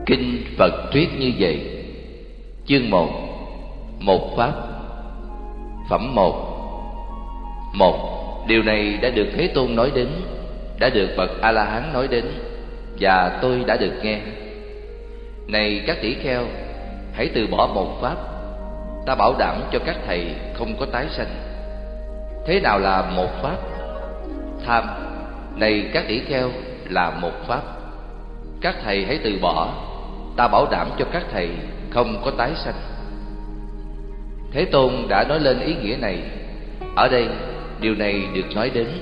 Kinh Phật thuyết như vậy. Chương 1. Một Pháp. Phẩm 1. Điều này đã được Thế Tôn nói đến, đã được bậc A-la-hán nói đến, và tôi đã được nghe. Này các tỷ kheo, hãy từ bỏ một Pháp. Ta bảo đảm cho các thầy không có tái sanh. Thế nào là một Pháp? Tham. Này các tỷ kheo, là một Pháp. Các thầy hãy từ bỏ. Ta bảo đảm cho các thầy không có tái sanh. Thế Tôn đã nói lên ý nghĩa này. Ở đây, điều này được nói đến.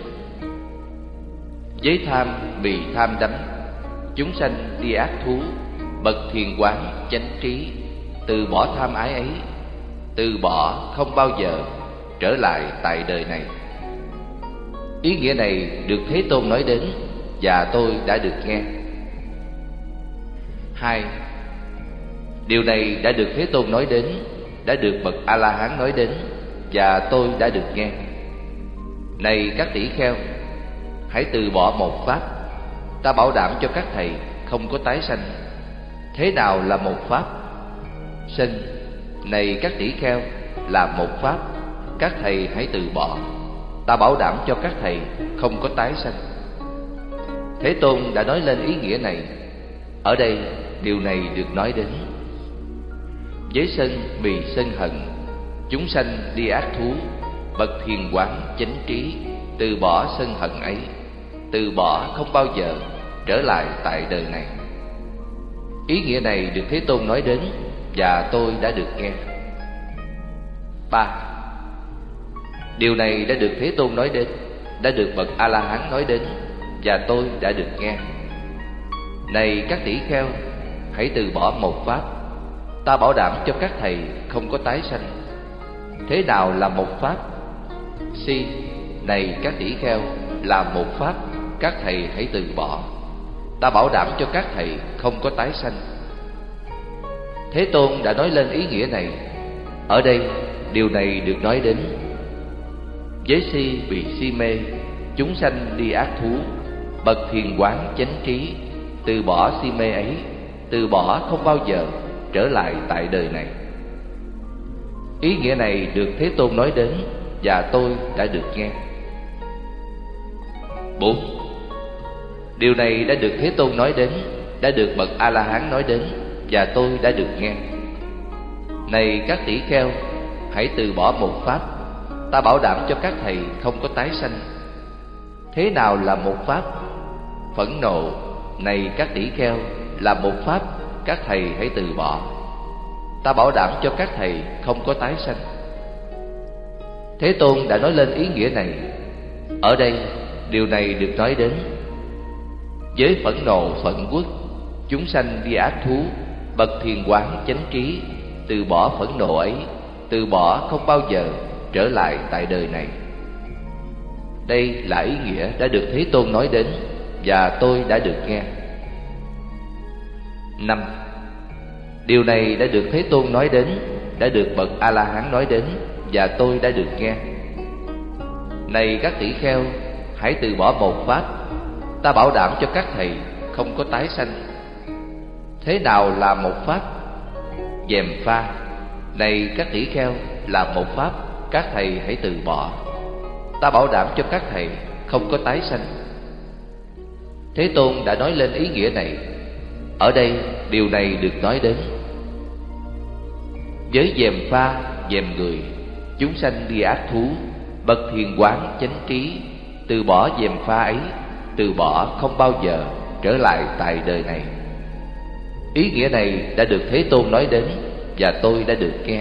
Với tham bị tham đắm, chúng sanh đi ác thú, bậc thiền quán chánh trí, từ bỏ tham ái ấy, từ bỏ không bao giờ trở lại tại đời này. Ý nghĩa này được Thế Tôn nói đến, và tôi đã được nghe. 2. Điều này đã được Thế Tôn nói đến, đã được bậc A-la-hán nói đến, và tôi đã được nghe. Này các tỷ kheo, hãy từ bỏ một Pháp. Ta bảo đảm cho các thầy không có tái sanh. Thế nào là một Pháp? Sinh. Này các tỷ kheo, là một Pháp. Các thầy hãy từ bỏ. Ta bảo đảm cho các thầy không có tái sanh. Thế Tôn đã nói lên ý nghĩa này. Ở đây, điều này được nói đến. Với sân vì sân hận, chúng sanh đi ác thú, bậc thiền quán chánh trí, từ bỏ sân hận ấy, từ bỏ không bao giờ trở lại tại đời này. Ý nghĩa này được Thế Tôn nói đến, và tôi đã được nghe. 3. Điều này đã được Thế Tôn nói đến, đã được bậc A-la-hán nói đến, và tôi đã được nghe. Này các tỷ kheo, hãy từ bỏ một Pháp. Ta bảo đảm cho các thầy không có tái sanh. Thế nào là một Pháp? Si. Này các tỷ kheo, là một Pháp. Các thầy hãy từ bỏ. Ta bảo đảm cho các thầy không có tái sanh. Thế Tôn đã nói lên ý nghĩa này. Ở đây, điều này được nói đến. Với si vì si mê, chúng sanh đi ác thú, bậc thiền quán chánh trí, từ bỏ si mê ấy, từ bỏ không bao giờ trở lại tại đời này. Ý nghĩa này được Thế Tôn nói đến, và tôi đã được nghe. 4. Điều này đã được Thế Tôn nói đến, đã được bậc A-la-hán nói đến, và tôi đã được nghe. Này các tỷ kheo, hãy từ bỏ một Pháp. Ta bảo đảm cho các thầy không có tái sanh. Thế nào là một Pháp? Phẫn nộ. Này các tỷ kheo, là một Pháp. Các thầy hãy từ bỏ. Ta bảo đảm cho các thầy không có tái sanh. Thế Tôn đã nói lên ý nghĩa này. Ở đây, điều này được nói đến. Với phẫn nộ phận quốc, chúng sanh đi ác thú, bậc thiền quán chánh trí, từ bỏ phẫn nộ ấy, từ bỏ không bao giờ trở lại tại đời này. Đây là ý nghĩa đã được Thế Tôn nói đến, và tôi đã được nghe. 5. Điều này đã được Thế Tôn nói đến, đã được bậc A-la-hán nói đến, và tôi đã được nghe. Này các tỷ kheo, hãy từ bỏ một Pháp. Ta bảo đảm cho các thầy không có tái sanh. Thế nào là một Pháp? Gièm pha. Này các tỷ kheo, là một Pháp. Các thầy hãy từ bỏ. Ta bảo đảm cho các thầy không có tái sanh. Thế Tôn đã nói lên ý nghĩa này. Ở đây, điều này được nói đến. Với gièm pha, gièm người, chúng sanh đi ác thú, bậc thiền quán chánh trí, từ bỏ gièm pha ấy, từ bỏ không bao giờ trở lại tại đời này. Ý nghĩa này đã được Thế Tôn nói đến, và tôi đã được nghe.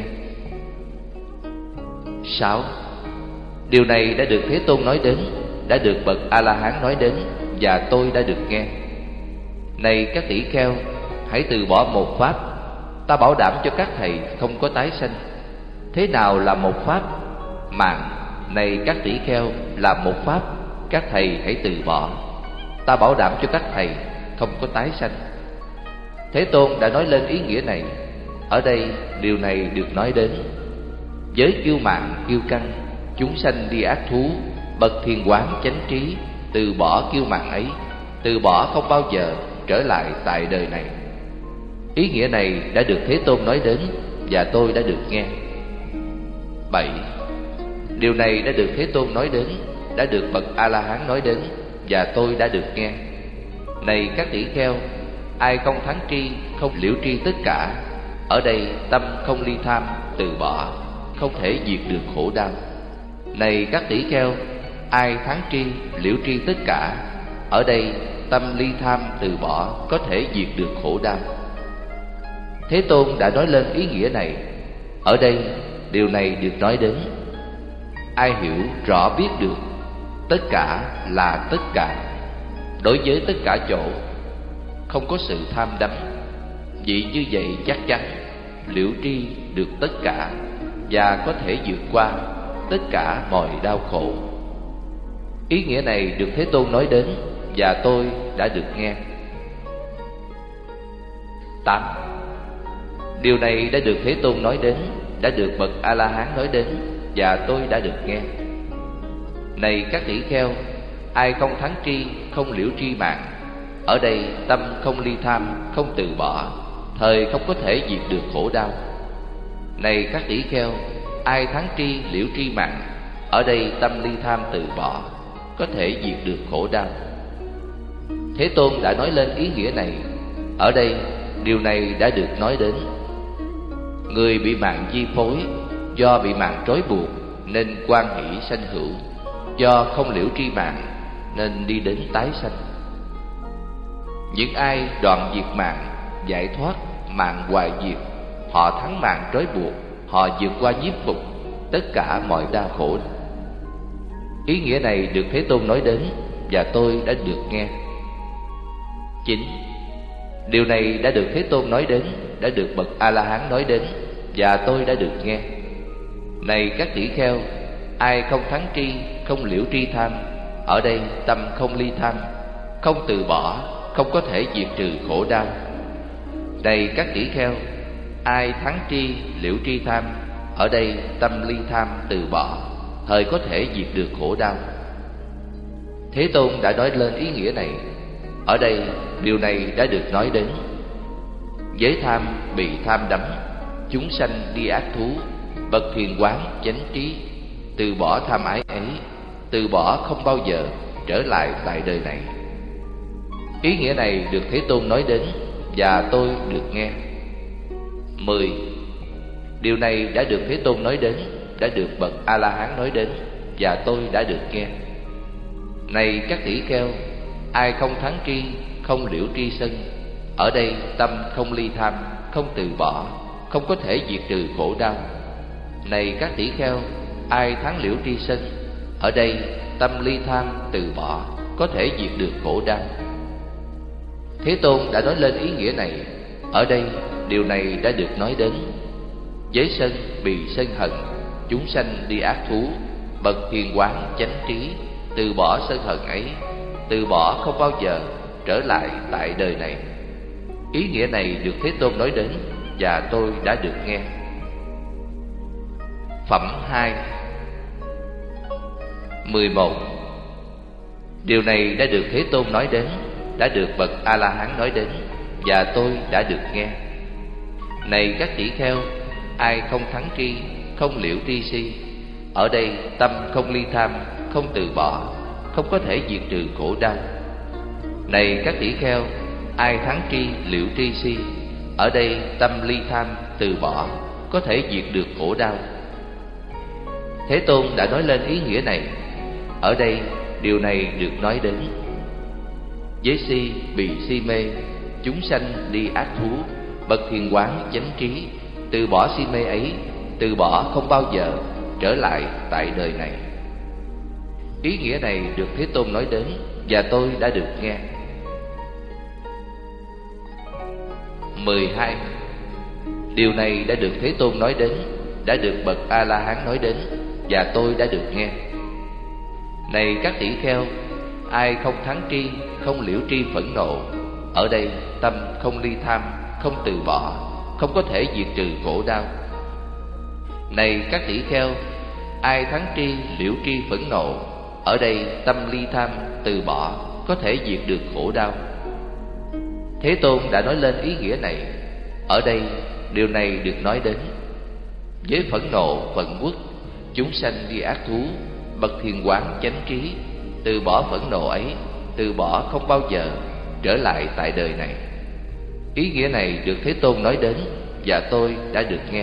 6. Điều này đã được Thế Tôn nói đến, đã được bậc A-la-hán nói đến, và tôi đã được nghe. Này các tỷ kheo, hãy từ bỏ một Pháp. Ta bảo đảm cho các thầy không có tái sanh. Thế nào là một Pháp? Mạng. Này các tỷ kheo, là một Pháp. Các thầy hãy từ bỏ. Ta bảo đảm cho các thầy không có tái sanh. Thế Tôn đã nói lên ý nghĩa này. Ở đây, điều này được nói đến. Với kiêu mạn kiêu căng, chúng sanh đi ác thú, bậc thiền quán chánh trí, từ bỏ kiêu mạn ấy, từ bỏ không bao giờ trở lại tại đời này. Ý nghĩa này đã được Thế Tôn nói đến và tôi đã được nghe. 7. Điều này đã được Thế Tôn nói đến, đã được bậc A-la-hán nói đến và tôi đã được nghe. Này các tỷ kheo, ai không thắng tri, không liễu tri tất cả, ở đây tâm không ly tham, từ bỏ, không thể diệt được khổ đau. Này các tỷ kheo, ai thắng tri, liễu tri tất cả, ở đây tâm ly tham, từ bỏ, có thể diệt được khổ đau. Thế Tôn đã nói lên ý nghĩa này. Ở đây điều này được nói đến. Ai hiểu rõ biết được tất cả là tất cả, đối với tất cả chỗ không có sự tham đắm, vì như vậy chắc chắn liễu tri được tất cả và có thể vượt qua tất cả mọi đau khổ. Ý nghĩa này được Thế Tôn nói đến và tôi đã được nghe. 8. Điều này đã được Thế Tôn nói đến, đã được bậc A-la-hán nói đến và tôi đã được nghe. Này các tỷ kheo, ai không thắng tri, không liễu tri mạng, ở đây tâm không ly tham, không từ bỏ, thời không có thể diệt được khổ đau. Này các tỷ kheo, ai thắng tri, liễu tri mạng, ở đây tâm ly tham, từ bỏ, có thể diệt được khổ đau. Thế Tôn đã nói lên ý nghĩa này. Ở đây điều này đã được nói đến. Người bị mạng chi phối, do bị mạng trói buộc nên quan hỷ sanh hữu, do không liễu tri mạng nên đi đến tái sanh. Những ai đoạn diệt mạng, giải thoát mạng hoại diệt, họ thắng mạng trói buộc, họ vượt qua nhiếp phục tất cả mọi đau khổ. Ý nghĩa này được Thế Tôn nói đến và tôi đã được nghe. 9. Điều này đã được Thế Tôn nói đến, đã được bậc A-la-hán nói đến và tôi đã được nghe. Này các tỷ kheo, ai không thắng tri, không liễu tri tham, ở đây tâm không ly tham, không từ bỏ, không có thể diệt trừ khổ đau. Này các tỷ kheo, ai thắng tri, liễu tri tham, ở đây tâm ly tham, từ bỏ, thời có thể diệt được khổ đau. Thế Tôn đã nói lên ý nghĩa này. Ở đây điều này đã được nói đến. Giới tham bị tham đắm, chúng sanh đi ác thú, bậc thiền quán chánh trí, từ bỏ tham ái ấy, từ bỏ không bao giờ trở lại tại đời này. Ý nghĩa này được Thế Tôn nói đến và tôi được nghe. 10. Điều này đã được Thế Tôn nói đến, đã được bậc A-la-hán nói đến và tôi đã được nghe. Này các tỷ kheo, ai không thắng tri, không liễu tri sân, ở đây tâm không ly tham, không từ bỏ, không có thể diệt trừ khổ đau. Này các tỷ kheo, ai thắng liễu tri sân, ở đây tâm ly tham, từ bỏ, có thể diệt được khổ đau. Thế Tôn đã nói lên ý nghĩa này. Ở đây điều này đã được nói đến. Giới sân bị sân hận, chúng sanh đi ác thú, bậc thiền quán chánh trí, từ bỏ sân hận ấy, từ bỏ không bao giờ trở lại tại đời này. Ý nghĩa này được Thế Tôn nói đến và tôi đã được nghe. Phẩm 2. 11. Điều này đã được Thế Tôn nói đến, đã được bậc A-la-hán nói đến và tôi đã được nghe. Này các tỷ kheo, ai không thắng tri, không liễu tri si, ở đây tâm không ly tham, không từ bỏ, không có thể diệt trừ khổ đau. Này các tỷ kheo, ai thắng tri, liễu tri si, ở đây tâm ly tham, từ bỏ, có thể diệt được khổ đau. Thế Tôn đã nói lên ý nghĩa này. Ở đây điều này được nói đến. Giới si bị si mê, chúng sanh đi ác thú, bậc thiền quán chánh trí, từ bỏ si mê ấy, từ bỏ không bao giờ trở lại tại đời này. Ý nghĩa này được Thế Tôn nói đến và tôi đã được nghe. 12. Điều này đã được Thế Tôn nói đến, đã được bậc A-la-hán nói đến và tôi đã được nghe. Này các tỷ kheo, ai không thắng tri, không liễu tri phẫn nộ, ở đây tâm không ly tham, không từ bỏ, không có thể diệt trừ khổ đau. Này các tỷ kheo, ai thắng tri, liễu tri phẫn nộ, ở đây tâm ly tham, từ bỏ, có thể diệt được khổ đau. Thế Tôn đã nói lên ý nghĩa này. Ở đây điều này được nói đến. Với phẫn nộ vận quốc, chúng sanh đi ác thú, bậc thiền quán chánh trí, từ bỏ phẫn nộ ấy, từ bỏ không bao giờ trở lại tại đời này. Ý nghĩa này được Thế Tôn nói đến và tôi đã được nghe.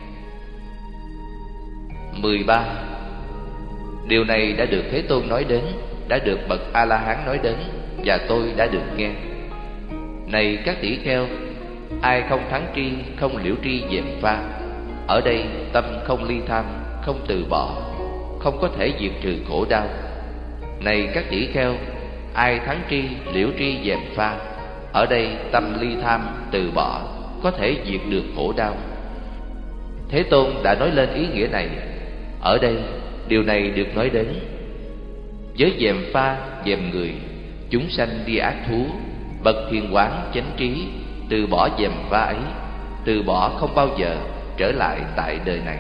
13. Điều này đã được Thế Tôn nói đến, đã được bậc A-la-hán nói đến và tôi đã được nghe. Này các tỷ kheo, ai không thắng tri, không liễu tri dèm pha. Ở đây tâm không ly tham, không từ bỏ, không có thể diệt trừ khổ đau. Này các tỷ kheo, ai thắng tri, liễu tri dèm pha. Ở đây tâm ly tham, từ bỏ, có thể diệt được khổ đau. Thế Tôn đã nói lên ý nghĩa này. Ở đây điều này được nói đến. Với dèm pha, dèm người, chúng sanh đi ác thú, bậc thiền quán chánh trí, từ bỏ dèm pha ấy, từ bỏ không bao giờ trở lại tại đời này.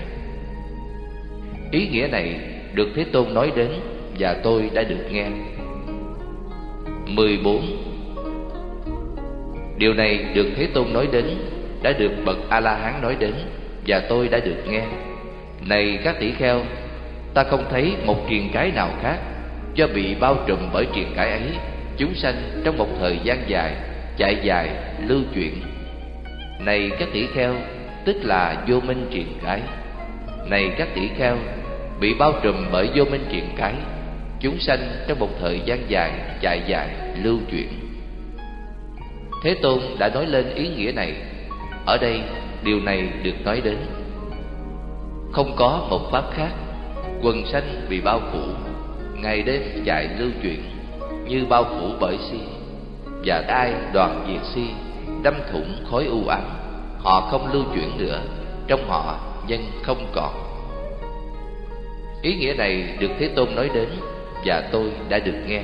Ý nghĩa này được Thế Tôn nói đến và tôi đã được nghe. 14. Điều này được Thế Tôn nói đến, đã được bậc A-la-hán nói đến và tôi đã được nghe. Này các tỷ kheo, ta không thấy một triền cái nào khác, do bị bao trùm bởi triền cái ấy, chúng sanh trong một thời gian dài, chạy dài, lưu chuyển. Này các tỷ kheo, tức là vô minh triền cái. Này các tỷ kheo, bị bao trùm bởi vô minh triền cái, chúng sanh trong một thời gian dài, chạy dài, lưu chuyển. Thế Tôn đã nói lên ý nghĩa này. Ở đây điều này được nói đến. Không có một pháp khác, quần sanh bị bao phủ, ngày đêm chạy lưu chuyển, như bao phủ bởi si. Và ai đoàn diệt si, đâm thủng khối u ám, họ không lưu chuyển nữa, trong họ nhân không còn. Ý nghĩa này được Thế Tôn nói đến và tôi đã được nghe.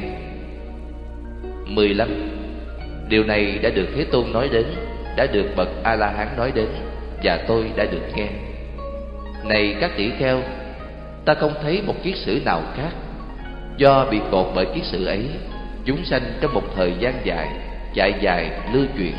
15. Điều này đã được Thế Tôn nói đến, đã được bậc A-la-hán nói đến và tôi đã được nghe. Này các tỷ kheo, ta không thấy một kiết sử nào khác, do bị cột bởi kiết sử ấy, chúng sanh trong một thời gian dài, chạy dài, lưu chuyển.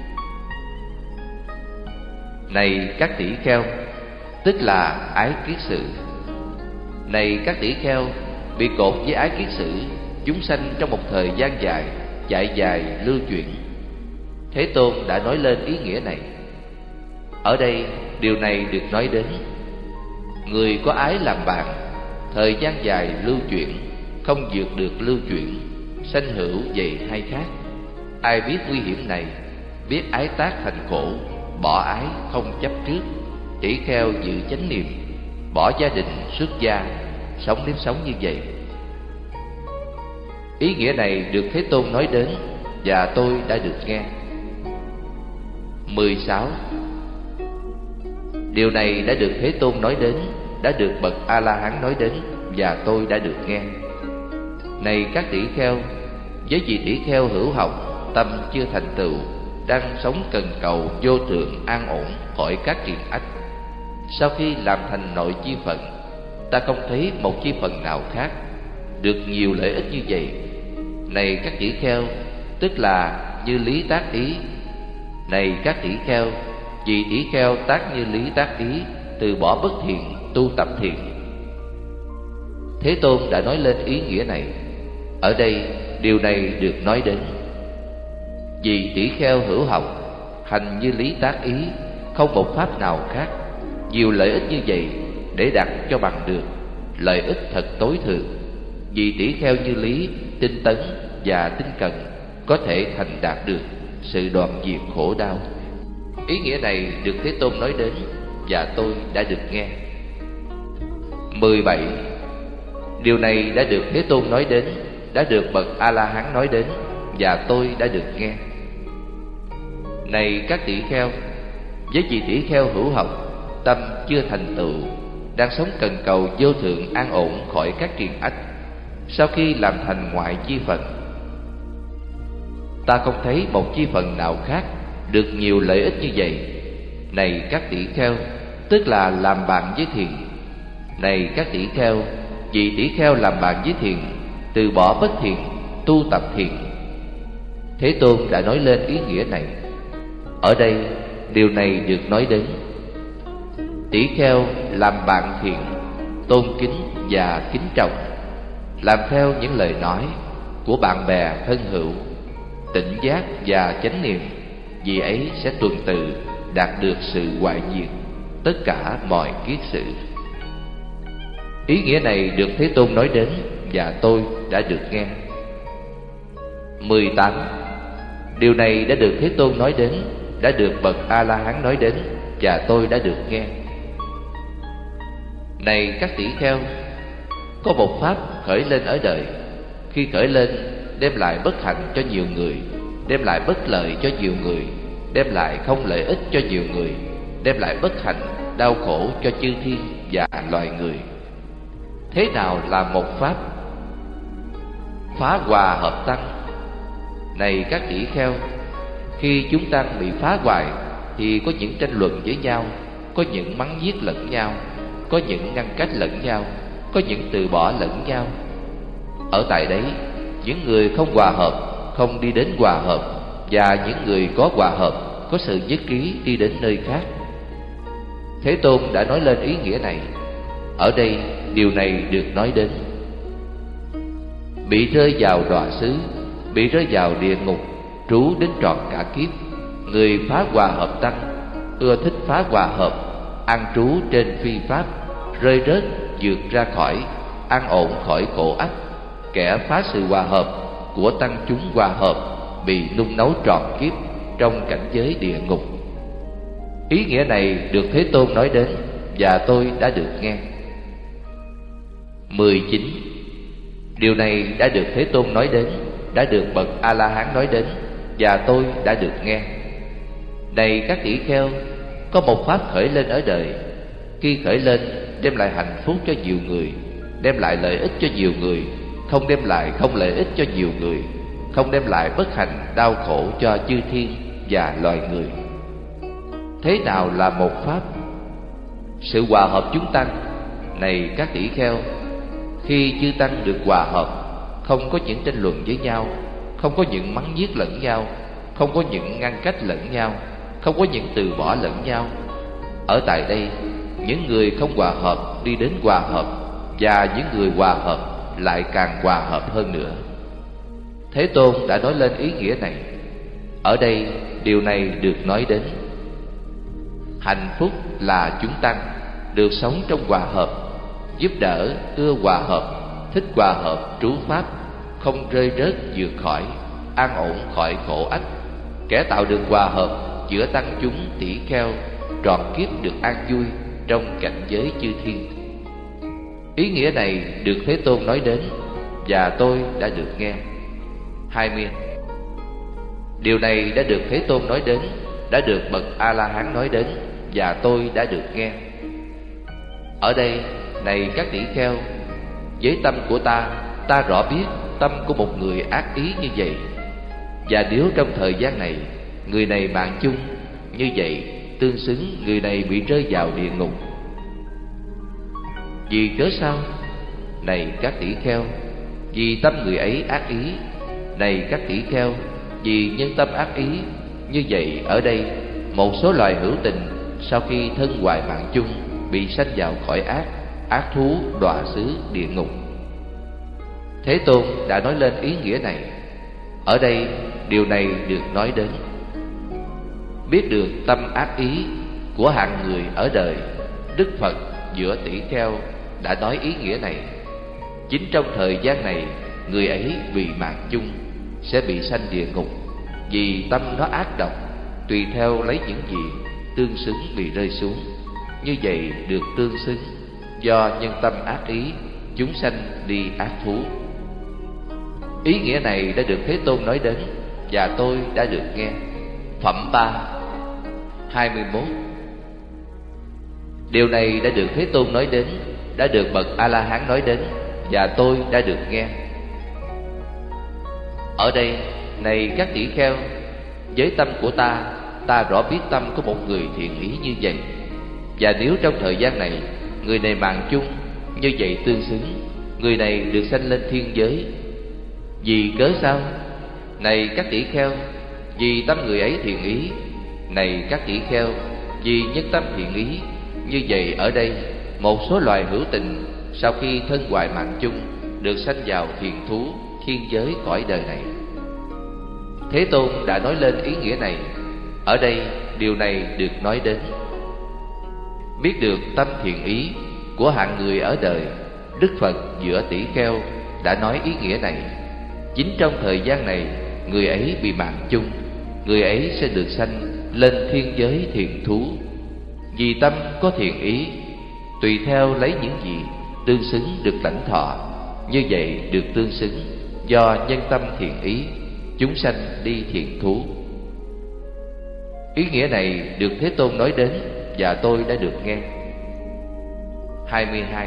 Này các tỷ kheo, tức là ái kiết sử. Này các tỷ kheo, bị cột với ái kiết sử, chúng sanh trong một thời gian dài, chạy dài, lưu chuyển. Thế Tôn đã nói lên ý nghĩa này. Ở đây điều này được nói đến. Người có ái làm bạn, thời gian dài lưu chuyển, không vượt được lưu chuyển, sanh hữu vậy hay khác. Ai biết nguy hiểm này, biết ái tác thành khổ, bỏ ái không chấp trước, tỷ kheo giữ chánh niệm, bỏ gia đình xuất gia, sống nếp sống như vậy. Ý nghĩa này được Thế Tôn nói đến và tôi đã được nghe. 16. Điều này đã được Thế Tôn nói đến, đã được bậc A-la-hán nói đến và tôi đã được nghe. Này các tỷ kheo, với vị tỷ kheo hữu học, tâm chưa thành tựu, đang sống cần cầu vô thượng an ổn khỏi các triền ách. Sau khi làm thành nội chi phận, ta không thấy một chi phận nào khác được nhiều lợi ích như vậy. Này các tỷ kheo, tức là như lý tác ý. Này các tỷ kheo, vì tỷ kheo tác như lý tác ý, từ bỏ bất thiện, tu tập thiện. Thế Tôn đã nói lên ý nghĩa này. Ở đây điều này được nói đến. Vì tỷ kheo hữu học, hành như lý tác ý, không một pháp nào khác nhiều lợi ích như vậy để đạt cho bằng được lợi ích thật tối thượng. Vì tỷ kheo như lý, tinh tấn và tinh cần, có thể thành đạt được sự đoạn diệt khổ đau. Ý nghĩa này được Thế Tôn nói đến và tôi đã được nghe. 17. Điều này đã được Thế Tôn nói đến, đã được bậc A-la-hán nói đến và tôi đã được nghe. Này các tỷ kheo, với vị tỷ kheo hữu học, tâm chưa thành tựu, đang sống cần cầu vô thượng an ổn khỏi các triền ách. Sau khi làm thành ngoại chi phận, ta không thấy một chi phận nào khác được nhiều lợi ích như vậy. Này các tỷ kheo, tức là làm bạn với thiền. Này các tỷ kheo, vì tỷ kheo làm bạn với thiền, từ bỏ bất thiện, tu tập thiền. Thế Tôn đã nói lên ý nghĩa này. Ở đây điều này được nói đến. Tỷ kheo làm bạn thiện, tôn kính và kính trọng, làm theo những lời nói của bạn bè thân hữu, tỉnh giác và chánh niệm, vì ấy sẽ tuần tự đạt được sự hoại diệt tất cả mọi kiết sự. Ý nghĩa này được Thế Tôn nói đến và tôi đã được nghe. 18. Điều này đã được Thế Tôn nói đến, đã được bậc A-la-hán nói đến và tôi đã được nghe. Này các tỷ kheo, có một pháp khởi lên ở đời, khi khởi lên đem lại bất hạnh cho nhiều người, đem lại bất lợi cho nhiều người, đem lại không lợi ích cho nhiều người, đem lại bất hạnh, đau khổ cho chư thiên và loài người. Thế nào là một pháp? Phá hòa hợp tăng. Này các tỷ kheo, khi chúng tăng bị phá hoại thì có những tranh luận với nhau, có những mắng nhiếc lẫn nhau, có những ngăn cách lẫn nhau, có những từ bỏ lẫn nhau. Ở tại đấy, những người không hòa hợp không đi đến hòa hợp, và những người có hòa hợp có sự nhất trí đi đến nơi khác. Thế Tôn đã nói lên ý nghĩa này. Ở đây điều này được nói đến. Bị rơi vào đọa xứ, bị rơi vào địa ngục, trú đến trọn cả kiếp. Người phá hòa hợp tăng, ưa thích phá hòa hợp, an trú trên phi pháp, rơi rớt vượt ra khỏi, an ổn khỏi khổ ách. Kẻ phá sự hòa hợp của tăng chúng hòa hợp, bị nung nấu trọn kiếp trong cảnh giới địa ngục. Ý nghĩa này được Thế Tôn nói đến và tôi đã được nghe. 19. Điều này đã được Thế Tôn nói đến, đã được bậc A-la-hán nói đến và tôi đã được nghe. Này các tỷ kheo, có một pháp khởi lên ở đời, khi khởi lên đem lại hạnh phúc cho nhiều người, đem lại lợi ích cho nhiều người, không đem lại không lợi ích cho nhiều người, không đem lại bất hạnh, đau khổ cho chư thiên và loài người. Thế nào là một pháp? Sự hòa hợp chúng tăng. Này các tỷ kheo, khi chư tăng được hòa hợp, không có những tranh luận với nhau, không có những mắng nhiếc lẫn nhau, không có những ngăn cách lẫn nhau, không có những từ bỏ lẫn nhau. Ở tại đây, những người không hòa hợp đi đến hòa hợp, và những người hòa hợp lại càng hòa hợp hơn nữa. Thế Tôn đã nói lên ý nghĩa này. Ở đây điều này được nói đến. Hạnh phúc là chúng tăng được sống trong hòa hợp, giúp đỡ, ưa hòa hợp, thích hòa hợp trú pháp, không rơi rớt vượt khỏi, an ổn khỏi khổ ách. Kẻ tạo được hòa hợp giữa tăng chúng tỷ kheo, trọn kiếp được an vui trong cảnh giới chư thiên. Ý nghĩa này được Thế Tôn nói đến và tôi đã được nghe. 20. Điều này đã được Thế Tôn nói đến, đã được bậc A-la-hán nói đến và tôi đã được nghe. Ở đây, này các tỷ kheo, với tâm của ta rõ biết tâm của một người ác ý như vậy. Và nếu trong thời gian này, người này mạng chung như vậy, tương xứng người này bị rơi vào địa ngục. Vì cớ sao? Này các tỷ kheo, vì tâm người ấy ác ý. Này các tỷ kheo, vì nhân tâm ác ý như vậy, ở đây một số loài hữu tình sau khi thân hoại mạng chung bị sanh vào cõi ác thú, đọa xứ, địa ngục. Thế Tôn đã nói lên ý nghĩa này. Ở đây điều này được nói đến. Biết được tâm ác ý của hạng người ở đời, Đức Phật giữa tỷ kheo đã nói ý nghĩa này. Chính trong thời gian này, người ấy vì mạng chung sẽ bị sanh địa ngục, vì tâm nó ác độc, tùy theo lấy những gì tương xứng bị rơi xuống. Như vậy được tương xứng, do nhân tâm ác ý, chúng sanh đi ác thú. Ý nghĩa này đã được Thế Tôn nói đến và tôi đã được nghe. Phẩm 3. 21. Điều này đã được Thế Tôn nói đến, đã được bậc A-la-hán nói đến và tôi đã được nghe. Ở đây, này các tỷ kheo, với tâm của ta rõ biết tâm của một người thiện ý như vậy. Và nếu trong thời gian này, người này mạng chung như vậy tương xứng, người này được sanh lên thiên giới. Vì cớ sao? Này các tỷ kheo, vì tâm người ấy thiện ý, Này các tỷ kheo, vì nhất tâm thiện ý, như vậy ở đây một số loài hữu tình sau khi thân hoại mạng chung được sanh vào thiền thú, thiên giới cõi đời này. Thế Tôn đã nói lên ý nghĩa này. Ở đây điều này được nói đến. Biết được tâm thiện ý của hạng người ở đời, Đức Phật giữa tỷ kheo đã nói ý nghĩa này. Chính trong thời gian này, người ấy bị mạng chung, người ấy sẽ được sanh lên thiên giới thiền thú. Vì tâm có thiện ý, tùy theo lấy những gì tương xứng được lãnh thọ, như vậy được tương xứng do nhân tâm thiện ý, chúng sanh đi thiền thú. Ý nghĩa này được Thế Tôn nói đến và tôi đã được nghe. 22.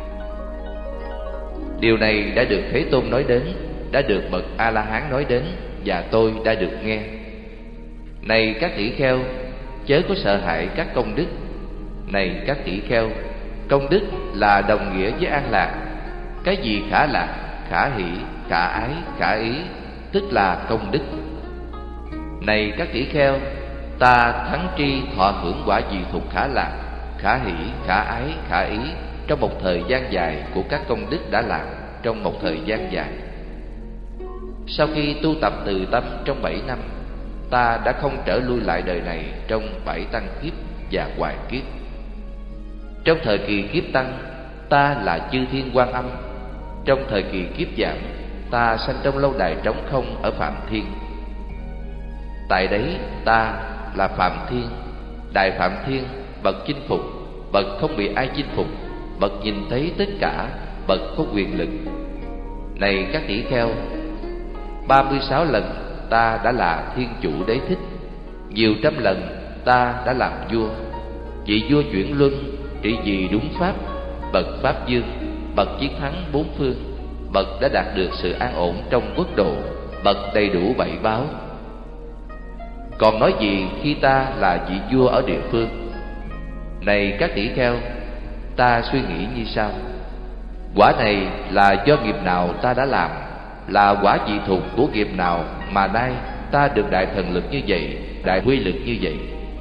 Điều này đã được Thế Tôn nói đến, đã được bậc A-la-hán nói đến và tôi đã được nghe. Này các tỷ kheo, chớ có sợ hãi các công đức. Này các tỷ kheo, công đức là đồng nghĩa với an lạc. Cái gì khả lạc, khả hỷ, khả ái, khả ý, tức là công đức. Này các tỷ kheo, ta thắng tri thọ hưởng quả vị thuộc khả lạc, khả hỷ, khả ái, khả ý trong một thời gian dài của các công đức đã làm trong một thời gian dài. Sau khi tu tập từ tâm trong 7 năm, ta đã không trở lui lại đời này trong 7 tăng kiếp và hoài kiếp. Trong thời kỳ kiếp tăng, ta là chư thiên Quan Âm. Trong thời kỳ kiếp giảm, ta sanh trong lâu đài trống không ở Phạm Thiên. Tại đấy ta là Phạm Thiên, Đại Phạm Thiên, bậc chinh phục, bậc không bị ai chinh phục, bậc nhìn thấy tất cả, bậc có quyền lực. Này các tỷ kheo, 36 lần ta đã là Thiên Chủ Đế Thích, nhiều trăm lần ta đã làm vua. Vị vua chuyển luân, trị vì đúng pháp, bậc Pháp Dương, bậc chiến thắng bốn phương, bậc đã đạt được sự an ổn trong quốc độ, bậc đầy đủ bảy báo. Còn nói gì khi ta là vị vua ở địa phương? Này các tỷ kheo, ta suy nghĩ như sau: quả này là do nghiệp nào ta đã làm, là quả vị thuộc của nghiệp nào mà nay ta được đại thần lực như vậy, đại quy lực như vậy.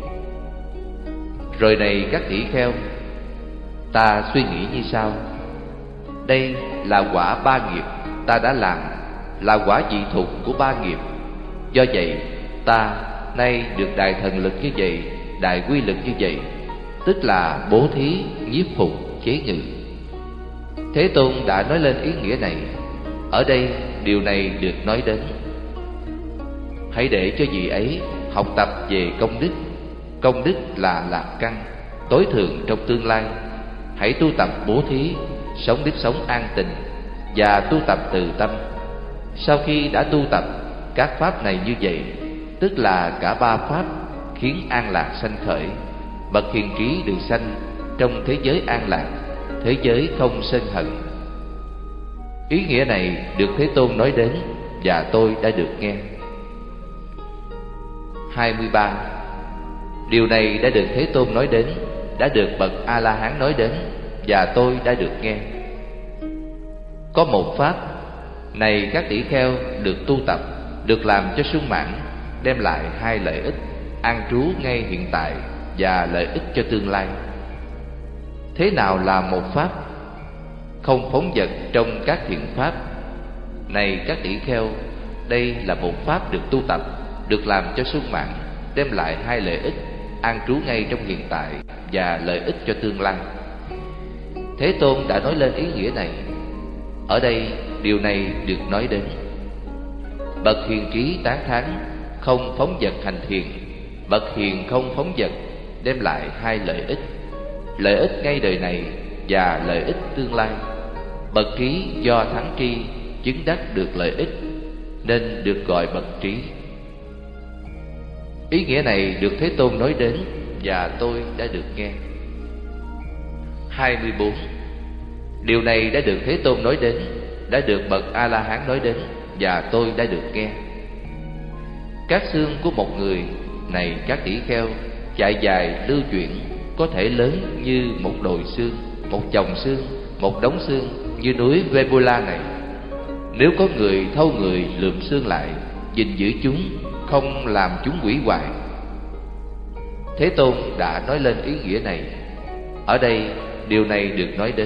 Rồi này các tỷ kheo, ta suy nghĩ như sau: đây là quả ba nghiệp ta đã làm, là quả vị thuộc của ba nghiệp. Do vậy ta nay được đại thần lực như vậy, đại quy lực như vậy, tức là bố thí, nhiếp phục, chế ngự. Thế Tôn đã nói lên ý nghĩa này. Ở đây điều này được nói đến. Hãy để cho vị ấy học tập về công đức. Công đức là lạc căn tối thượng trong tương lai. Hãy tu tập bố thí, sống nếp sống an tình và tu tập từ tâm. Sau khi đã tu tập các pháp này như vậy, tức là cả ba pháp khiến an lạc sanh khởi, bậc hiền trí được sanh trong thế giới an lạc, thế giới không sân hận. Ý nghĩa này được Thế Tôn nói đến và tôi đã được nghe. 23. Điều này đã được Thế Tôn nói đến, đã được bậc A-la-hán nói đến và tôi đã được nghe. Có một pháp này các tỷ kheo được tu tập, được làm cho sung mãn, đem lại hai lợi ích: an trú ngay hiện tại và lợi ích cho tương lai. Thế nào là một pháp? Không phóng dật trong các thiện pháp. Này các tỷ kheo, đây là một pháp được tu tập, được làm cho sung mãn, đem lại hai lợi ích: an trú ngay trong hiện tại và lợi ích cho tương lai. Thế Tôn đã nói lên ý nghĩa này. Ở đây điều này được nói đến. Bậc hiền trí tán thán, không phóng dật hành thiền. Bậc hiền không phóng dật, đem lại hai lợi ích: lợi ích ngay đời này và lợi ích tương lai. Bậc trí do thắng tri, chứng đắc được lợi ích, nên được gọi bậc trí. Ý nghĩa này được Thế Tôn nói đến và tôi đã được nghe. 24. Điều này đã được Thế Tôn nói đến, đã được bậc A-la-hán nói đến và tôi đã được nghe. Các xương của một người, này các tỷ kheo, chạy dài lưu chuyển, có thể lớn như một đồi xương, một chồng xương, một đống xương như núi Vebula này. Nếu có người thâu người lượm xương lại, gìn giữ chúng, không làm chúng hủy hoại, Thế Tôn đã nói lên ý nghĩa này. Ở đây điều này được nói đến.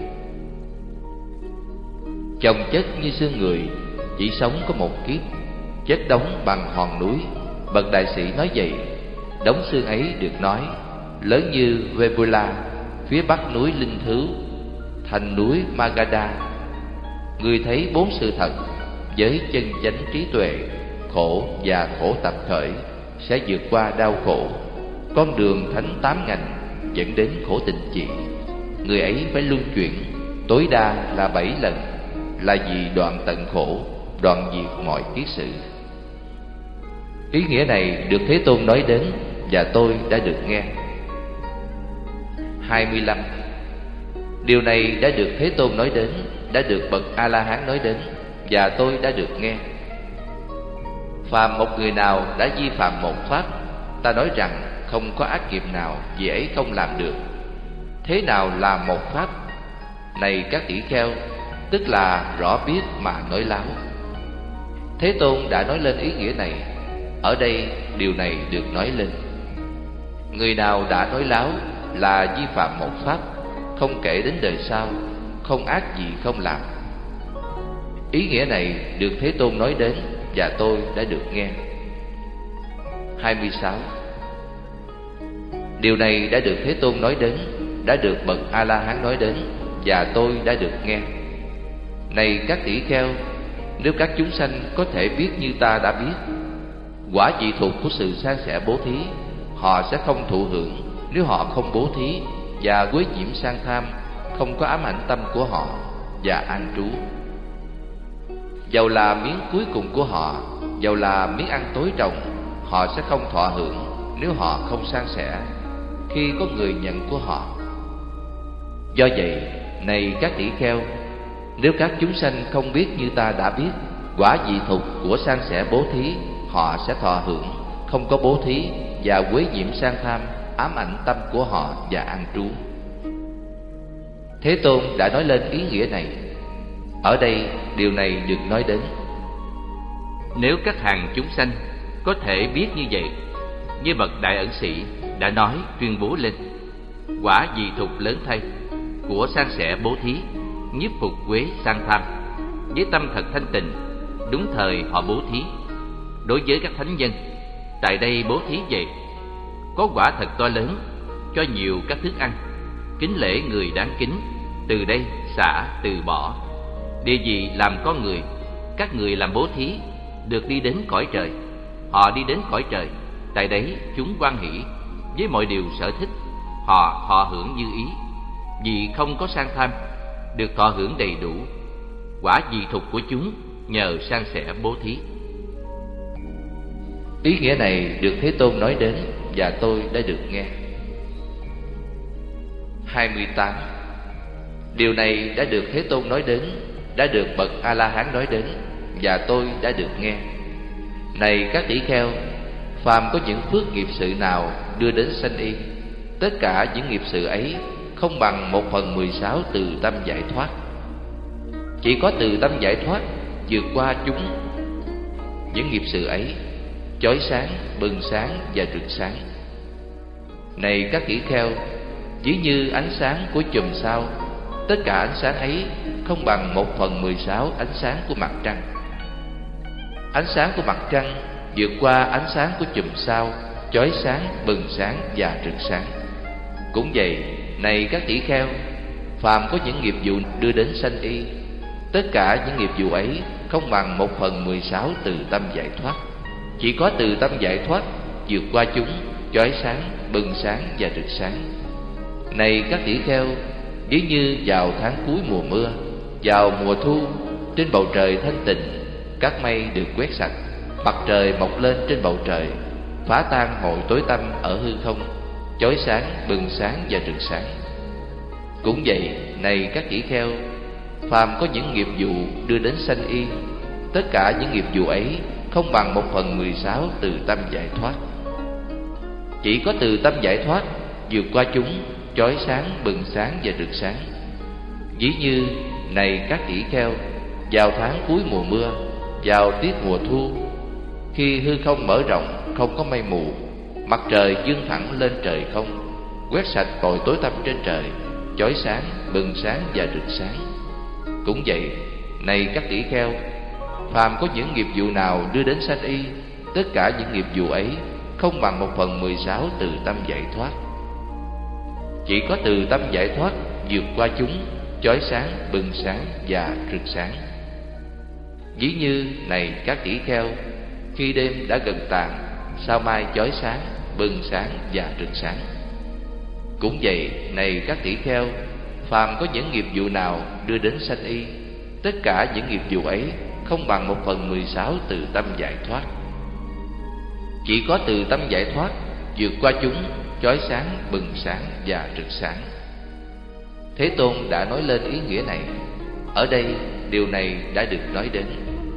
Chồng chất như xương người, chỉ sống có một kiếp, chất đóng bằng hòn núi. Bậc đại sĩ nói vậy. Đống xương ấy được nói lớn như Vebula, phía bắc núi Linh Thứ, thành núi Magadha. Người thấy bốn sự thật với chân chánh trí tuệ, khổ và khổ tập khởi, sẽ vượt qua đau khổ. Con đường thánh tám ngành dẫn đến khổ tình chỉ. Người ấy phải luân chuyển tối đa là 7 lần, là vì đoạn tận khổ, đoạn diệt mọi kiết sự. Ý nghĩa này được Thế Tôn nói đến và tôi đã được nghe. 25. Điều này đã được Thế Tôn nói đến, đã được bậc A-la-hán nói đến và tôi đã được nghe. Phàm một người nào đã vi phạm một pháp, ta nói rằng không có ác nghiệp nào vì ấy không làm được. Thế nào là một pháp? Này các tỷ kheo, tức là rõ biết mà nói láo. Thế Tôn đã nói lên ý nghĩa này. Ở đây điều này được nói lên. Người nào đã nói láo là vi phạm một pháp, không kể đến đời sau, không ác gì không làm. Ý nghĩa này được Thế Tôn nói đến và tôi đã được nghe. 26. Điều này đã được Thế Tôn nói đến, đã được bậc A-la-hán nói đến và tôi đã được nghe. Này các tỷ kheo, nếu các chúng sanh có thể biết như ta đã biết, quả vị thuộc của sự san sẻ bố thí, họ sẽ không thụ hưởng nếu họ không bố thí, và quế nhiễm sang tham không có ám ảnh tâm của họ và an trú. Dầu là miếng cuối cùng của họ, dầu là miếng ăn tối trồng, họ sẽ không thọ hưởng nếu họ không san sẻ khi có người nhận của họ. Do vậy, này các tỷ kheo, nếu các chúng sanh không biết như ta đã biết, quả vị thuộc của san sẻ bố thí, họ sẽ thọ hưởng, không có bố thí, và quế nhiễm sang tham ám ảnh tâm của họ và an trú. Thế Tôn đã nói lên ý nghĩa này. Ở đây điều này được nói đến. Nếu các hàng chúng sanh có thể biết như vậy, như bậc đại ẩn sĩ đã nói tuyên bố lên, quả vị thuộc lớn thay của san sẻ bố thí, nhiếp phục quế sang tham, với tâm thật thanh tịnh, đúng thời họ bố thí. Đối với các thánh nhân, tại đây bố thí vậy, có quả thật to lớn, cho nhiều các thức ăn, kính lễ người đáng kính, từ đây xả từ bỏ. Địa vị làm con người, các người làm bố thí, được đi đến cõi trời. Họ đi đến cõi trời, tại đấy chúng hoan hỷ với mọi điều sở thích, họ thọ hưởng như ý, vì không có sang tham, được thọ hưởng đầy đủ. Quả vị thuộc của chúng nhờ san sẻ bố thí. Ý nghĩa này được Thế Tôn nói đến và tôi đã được nghe. 28. Điều này đã được Thế Tôn nói đến, đã được bậc A-la-hán nói đến và tôi đã được nghe. Này các tỷ kheo, phàm có những phước nghiệp sự nào đưa đến sanh y, tất cả những nghiệp sự ấy không bằng 1/16 từ tâm giải thoát. Chỉ có từ tâm giải thoát vượt qua chúng. Những nghiệp sự ấy chói sáng, bừng sáng và rực sáng. Này các tỷ kheo, ví như ánh sáng của chùm sao, tất cả ánh sáng ấy không bằng 1/16 ánh sáng của mặt trăng. Ánh sáng của mặt trăng vượt qua ánh sáng của chùm sao, chói sáng, bừng sáng và rực sáng. Cũng vậy, này các tỷ kheo, phàm có những nghiệp vụ đưa đến sanh y, tất cả những nghiệp vụ ấy không bằng 1/16 từ tâm giải thoát. Chỉ có từ tâm giải thoát vượt qua chúng, chói sáng, bừng sáng và rực sáng. Này các tỷ kheo, ví như vào tháng cuối mùa mưa, vào mùa thu, trên bầu trời thanh tịnh, các mây được quét sạch, mặt trời mọc lên trên bầu trời, phá tan mọi tối tăm ở hư không, chói sáng, bừng sáng và rực sáng. Cũng vậy, này các tỷ kheo, phàm có những nghiệp vụ đưa đến sanh y, tất cả những nghiệp vụ ấy không bằng 1/16 từ tâm giải thoát. Chỉ có từ tâm giải thoát vượt qua chúng, chói sáng, bừng sáng và rực sáng. Ví như, này các tỷ kheo, vào tháng cuối mùa mưa, vào tiết mùa thu, khi hư không mở rộng, không có mây mù, Mặt trời dương thẳng lên trời không, quét sạch mọi tối tăm trên trời, chói sáng, bừng sáng và rực sáng. Cũng vậy, này các tỷ kheo, phàm có những nghiệp vụ nào đưa đến sanh y, tất cả những nghiệp vụ ấy không bằng 1/16 từ tâm giải thoát. Chỉ có từ tâm giải thoát vượt qua chúng, chói sáng, bừng sáng và rực sáng. Ví như này các tỷ kheo, khi đêm đã gần tàn, sao mai chói sáng, bừng sáng và rực sáng. Cũng vậy, này các tỷ kheo, phàm có những nghiệp vụ nào đưa đến sanh y, tất cả những nghiệp vụ ấy không bằng 1/16 từ tâm giải thoát. Chỉ có từ tâm giải thoát vượt qua chúng, chói sáng, bừng sáng và rực sáng. Thế Tôn đã nói lên ý nghĩa này. Ở đây điều này đã được nói đến.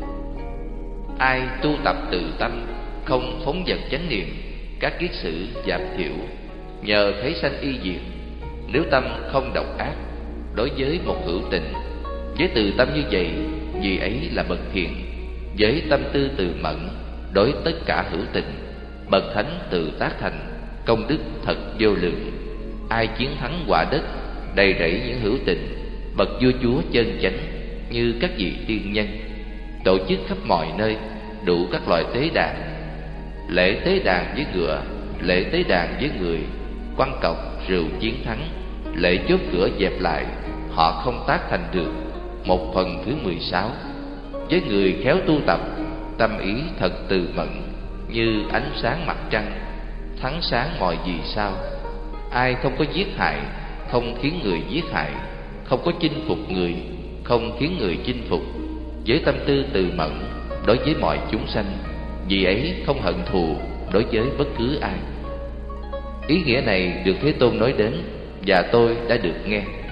Ai tu tập từ tâm, không phóng dật chánh niệm, các kiết sử giảm thiểu, nhờ thấy sanh y diệt. Nếu tâm không độc ác đối với một hữu tình, với từ tâm như vậy, vì ấy là bậc thiện. Với tâm tư từ mẫn đối tất cả hữu tình, bậc thánh từ tác thành, công đức thật vô lượng. Ai chiến thắng quả đất, đầy rẫy những hữu tình, bậc vua chúa chân chánh, như các vị tiên nhân, tổ chức khắp mọi nơi, đủ các loại tế đàn. Lễ tế đàn với ngựa, lễ tế đàn với người, quăng cọc, rượu chiến thắng, lễ chốt cửa dẹp lại, họ không tác thành được 1/16. Với người khéo tu tập, tâm ý thật từ mẫn, như ánh sáng mặt trăng, thắng sáng mọi vì sao. Ai không có giết hại, không khiến người giết hại, không có chinh phục người, không khiến người chinh phục, với tâm tư từ mẫn đối với mọi chúng sanh, vì ấy không hận thù đối với bất cứ ai. Ý nghĩa này được Thế Tôn nói đến, và tôi đã được nghe.